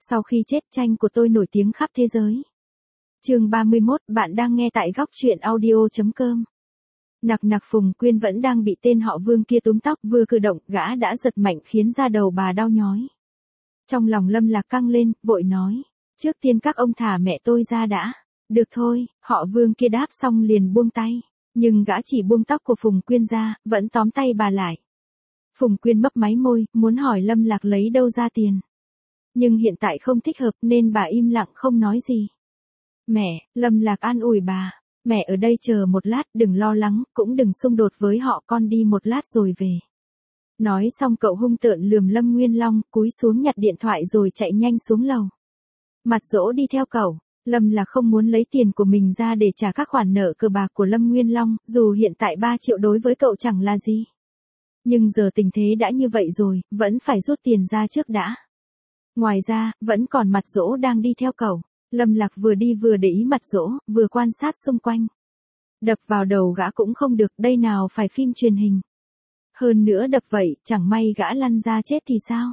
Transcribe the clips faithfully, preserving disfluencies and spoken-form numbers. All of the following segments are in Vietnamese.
Sau khi chết tranh của tôi nổi tiếng khắp thế giới. Chương ba mươi mốt, bạn đang nghe tại góc truyện audio chấm com. Nặc nặc Phùng Quyên vẫn đang bị tên họ Vương kia túm tóc, vừa cử động, gã đã giật mạnh khiến da đầu bà đau nhói. Trong lòng Lâm Lạc căng lên, vội nói, trước tiên các ông thả mẹ tôi ra đã. Được thôi, họ Vương kia đáp xong liền buông tay, nhưng gã chỉ buông tóc của Phùng Quyên ra, vẫn tóm tay bà lại. Phùng Quyên mấp máy môi, muốn hỏi Lâm Lạc lấy đâu ra tiền. Nhưng hiện tại không thích hợp nên bà im lặng không nói gì. Mẹ, Lâm Lạc an ủi bà, mẹ ở đây chờ một lát, đừng lo lắng, cũng đừng xung đột với họ, con đi một lát rồi về. Nói xong cậu hung tợn lườm Lâm Nguyên Long, cúi xuống nhặt điện thoại rồi chạy nhanh xuống lầu. Mặt Dỗ đi theo cậu. Lâm Lạc không muốn lấy tiền của mình ra để trả các khoản nợ cờ bạc của Lâm Nguyên Long, dù hiện tại ba triệu đối với cậu chẳng là gì. Nhưng giờ tình thế đã như vậy rồi, vẫn phải rút tiền ra trước đã. Ngoài ra, vẫn còn Mặt Dỗ đang đi theo cậu. Lâm Lạc vừa đi vừa để ý Mặt Dỗ, vừa quan sát xung quanh. Đập vào đầu gã cũng không được, đây nào phải phim truyền hình. Hơn nữa đập vậy, chẳng may gã lăn ra chết thì sao?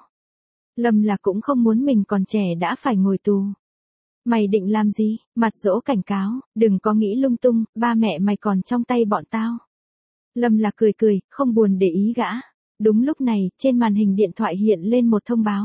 Lâm Lạc cũng không muốn mình còn trẻ đã phải ngồi tù. Mày định làm gì? Mặt Dỗ cảnh cáo, đừng có nghĩ lung tung, ba mẹ mày còn trong tay bọn tao. Lâm Lạc cười cười, không buồn để ý gã. Đúng lúc này, trên màn hình điện thoại hiện lên một thông báo.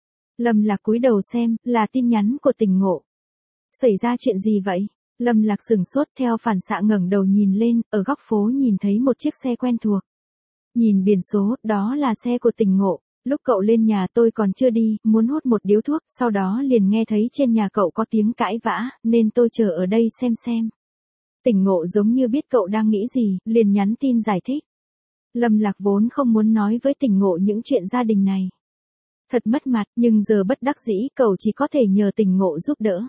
Lâm Lạc cúi đầu xem, là tin nhắn của Tỉnh Ngộ. Xảy ra chuyện gì vậy? Lâm Lạc sửng sốt, theo phản xạ ngẩng đầu nhìn lên, ở góc phố nhìn thấy một chiếc xe quen thuộc. Nhìn biển số, đó là xe của Tỉnh Ngộ. Lúc cậu lên nhà tôi còn chưa đi, muốn hút một điếu thuốc, sau đó liền nghe thấy trên nhà cậu có tiếng cãi vã, nên tôi chờ ở đây xem xem. Tỉnh Ngộ giống như biết cậu đang nghĩ gì, liền nhắn tin giải thích. Lâm Lạc vốn không muốn nói với Tỉnh Ngộ những chuyện gia đình này. Thật mất mặt, nhưng giờ bất đắc dĩ, cậu chỉ có thể nhờ Tỉnh Ngộ giúp đỡ.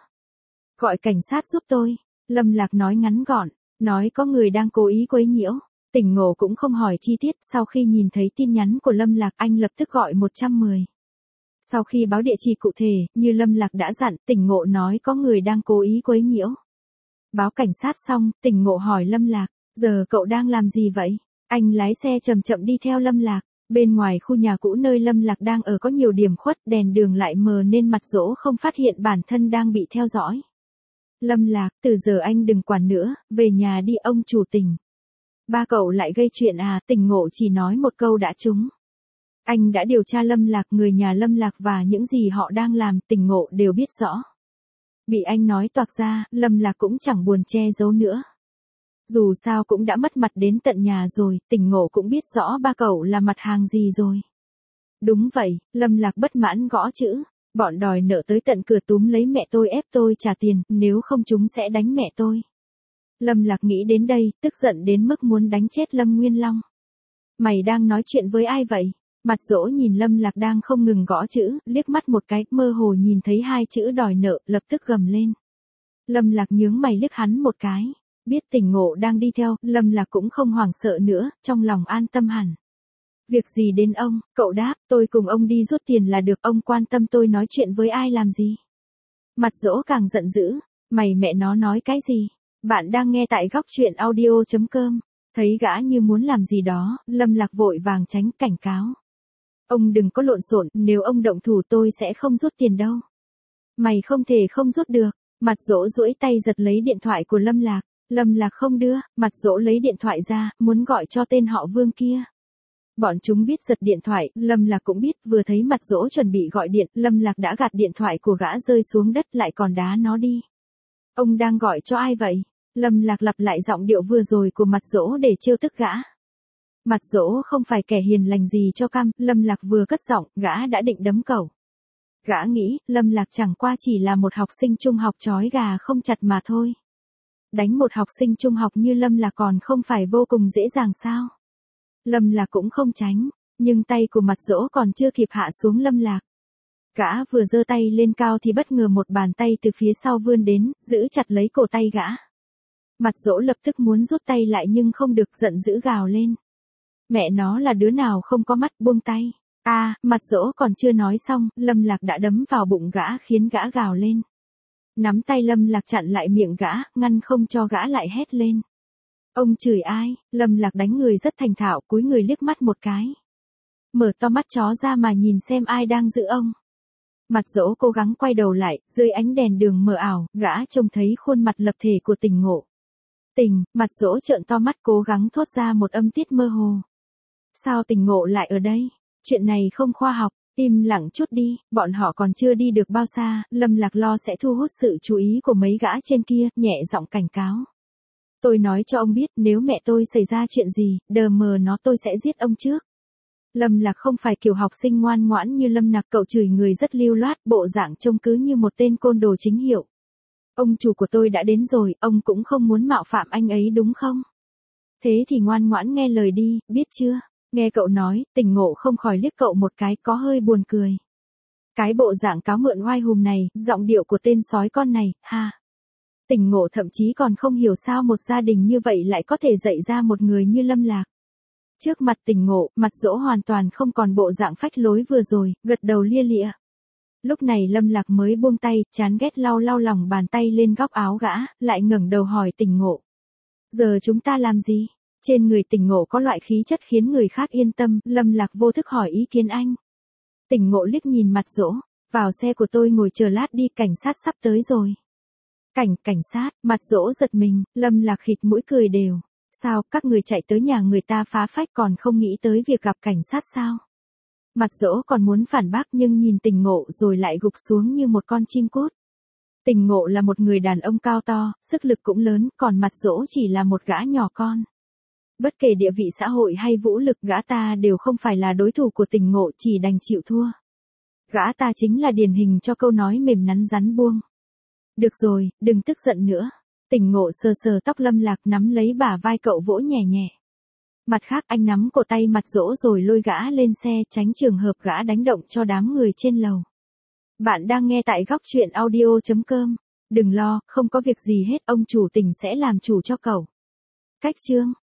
Gọi cảnh sát giúp tôi. Lâm Lạc nói ngắn gọn, nói có người đang cố ý quấy nhiễu. Tỉnh Ngộ cũng không hỏi chi tiết, sau khi nhìn thấy tin nhắn của Lâm Lạc, anh lập tức gọi một trăm mười. Sau khi báo địa chỉ cụ thể, như Lâm Lạc đã dặn, Tỉnh Ngộ nói có người đang cố ý quấy nhiễu. Báo cảnh sát xong, Tỉnh Ngộ hỏi Lâm Lạc, giờ cậu đang làm gì vậy? Anh lái xe chậm chậm đi theo Lâm Lạc. Bên ngoài khu nhà cũ nơi Lâm Lạc đang ở có nhiều điểm khuất, đèn đường lại mờ nên Mặt Dỗ không phát hiện bản thân đang bị theo dõi. Lâm Lạc, từ giờ anh đừng quản nữa, về nhà đi ông chủ Tỉnh. Ba cậu lại gây chuyện à? Tỉnh Ngộ chỉ nói một câu đã trúng. Anh đã điều tra Lâm Lạc, người nhà Lâm Lạc và những gì họ đang làm, Tỉnh Ngộ đều biết rõ. Bị anh nói toạc ra, Lâm Lạc cũng chẳng buồn che giấu nữa. Dù sao cũng đã mất mặt đến tận nhà rồi, Tỉnh Ngộ cũng biết rõ ba cậu là mặt hàng gì rồi. Đúng vậy, Lâm Lạc bất mãn gõ chữ. Bọn đòi nợ tới tận cửa túm lấy mẹ tôi, ép tôi trả tiền, nếu không chúng sẽ đánh mẹ tôi. Lâm Lạc nghĩ đến đây, tức giận đến mức muốn đánh chết Lâm Nguyên Long. Mày đang nói chuyện với ai vậy? Mặt Dỗ nhìn Lâm Lạc đang không ngừng gõ chữ, liếc mắt một cái, mơ hồ nhìn thấy hai chữ đòi nợ, lập tức gầm lên. Lâm Lạc nhướng mày liếc hắn một cái. Biết Tỉnh Ngộ đang đi theo, Lâm Lạc cũng không hoảng sợ nữa, trong lòng an tâm hẳn. Việc gì đến ông? Cậu đáp, tôi cùng ông đi rút tiền là được, ông quan tâm tôi nói chuyện với ai làm gì? Mặt Dỗ càng giận dữ, mày mẹ nó nói cái gì? Bạn đang nghe tại góc truyện audio chấm com. Thấy gã như muốn làm gì đó, Lâm Lạc vội vàng tránh, cảnh cáo. Ông đừng có lộn xộn, nếu ông động thủ tôi sẽ không rút tiền đâu. Mày không thể không rút được. Mặt Dỗ duỗi tay giật lấy điện thoại của Lâm Lạc. Lâm Lạc không đưa, Mặt Dỗ lấy điện thoại ra, muốn gọi cho tên họ Vương kia. Bọn chúng biết giật điện thoại, Lâm Lạc cũng biết, vừa thấy Mặt Dỗ chuẩn bị gọi điện, Lâm Lạc đã gạt điện thoại của gã rơi xuống đất, lại còn đá nó đi. Ông đang gọi cho ai vậy? Lâm Lạc lặp lại giọng điệu vừa rồi của Mặt Dỗ để trêu tức gã. Mặt Dỗ không phải kẻ hiền lành gì cho cam, Lâm Lạc vừa cất giọng, gã đã định đấm cậu. Gã nghĩ, Lâm Lạc chẳng qua chỉ là một học sinh trung học trói gà không chặt mà thôi. Đánh một học sinh trung học như Lâm Lạc còn không phải vô cùng dễ dàng sao? Lâm Lạc cũng không tránh, nhưng tay của Mặt Dỗ còn chưa kịp hạ xuống Lâm Lạc. Gã vừa giơ tay lên cao thì bất ngờ một bàn tay từ phía sau vươn đến, giữ chặt lấy cổ tay gã. Mặt Dỗ lập tức muốn rút tay lại nhưng không được, giận dữ gào lên. Mẹ nó là đứa nào không có mắt, buông tay. A, à, Mặt Dỗ còn chưa nói xong, Lâm Lạc đã đấm vào bụng gã khiến gã gào lên. Nắm tay Lâm Lạc chặn lại miệng gã, ngăn không cho gã lại hét lên. Ông chửi ai? Lâm Lạc đánh người rất thành thạo, cúi người liếc mắt một cái. Mở to mắt chó ra mà nhìn xem ai đang giữ ông. Mặt Dỗ cố gắng quay đầu lại, dưới ánh đèn đường mờ ảo, gã trông thấy khuôn mặt lập thể của Tình Ngộ. Tình, Mặt Dỗ trợn to mắt cố gắng thốt ra một âm tiết mơ hồ. Sao Tình Ngộ lại ở đây? Chuyện này không khoa học, im lặng chút đi, bọn họ còn chưa đi được bao xa, Lâm Lạc lo sẽ thu hút sự chú ý của mấy gã trên kia, nhẹ giọng cảnh cáo. Tôi nói cho ông biết, nếu mẹ tôi xảy ra chuyện gì, đờ mờ nó tôi sẽ giết ông trước. Lâm Lạc không phải kiểu học sinh ngoan ngoãn như Lâm Nặc, cậu chửi người rất lưu loát, bộ dạng trông cứ như một tên côn đồ chính hiệu. Ông chủ của tôi đã đến rồi, ông cũng không muốn mạo phạm anh ấy đúng không? Thế thì ngoan ngoãn nghe lời đi, biết chưa? Nghe cậu nói, Tình Ngộ không khỏi liếc cậu một cái, có hơi buồn cười. Cái bộ dạng cáo mượn oai hùm này, giọng điệu của tên sói con này, ha. Tình Ngộ thậm chí còn không hiểu sao một gia đình như vậy lại có thể dạy ra một người như Lâm Lạc. Trước mặt Tình Ngộ, Mặt Dỗ hoàn toàn không còn bộ dạng phách lối vừa rồi, gật đầu lia lịa. Lúc này Lâm Lạc mới buông tay, chán ghét lau lau lòng bàn tay lên góc áo gã, lại ngẩng đầu hỏi Tình Ngộ. Giờ chúng ta làm gì? Trên người Tình Ngộ có loại khí chất khiến người khác yên tâm, Lâm Lạc vô thức hỏi ý kiến anh. Tình Ngộ liếc nhìn Mặt Dỗ, vào xe của tôi ngồi chờ lát đi, cảnh sát sắp tới rồi. Cảnh, cảnh sát, Mặt Dỗ giật mình, Lâm Lạc khịt mũi cười đều. Sao, các người chạy tới nhà người ta phá phách còn không nghĩ tới việc gặp cảnh sát sao? Mặt Dỗ còn muốn phản bác nhưng nhìn Tình Ngộ rồi lại gục xuống như một con chim cút. Tình Ngộ là một người đàn ông cao to, sức lực cũng lớn, còn Mặt Dỗ chỉ là một gã nhỏ con. Bất kể địa vị xã hội hay vũ lực, gã ta đều không phải là đối thủ của Tình Ngộ, chỉ đành chịu thua. Gã ta chính là điển hình cho câu nói mềm nắn rắn buông. Được rồi, đừng tức giận nữa. Tình Ngộ sờ sờ tóc Lâm Lạc, nắm lấy bả vai cậu vỗ nhẹ nhẹ. Mặt khác anh nắm cổ tay Mặt Dỗ rồi lôi gã lên xe, tránh trường hợp gã đánh động cho đám người trên lầu. Bạn đang nghe tại góc truyện audio chấm com. Đừng lo, không có việc gì hết, ông chủ Tình sẽ làm chủ cho cậu. Cách chương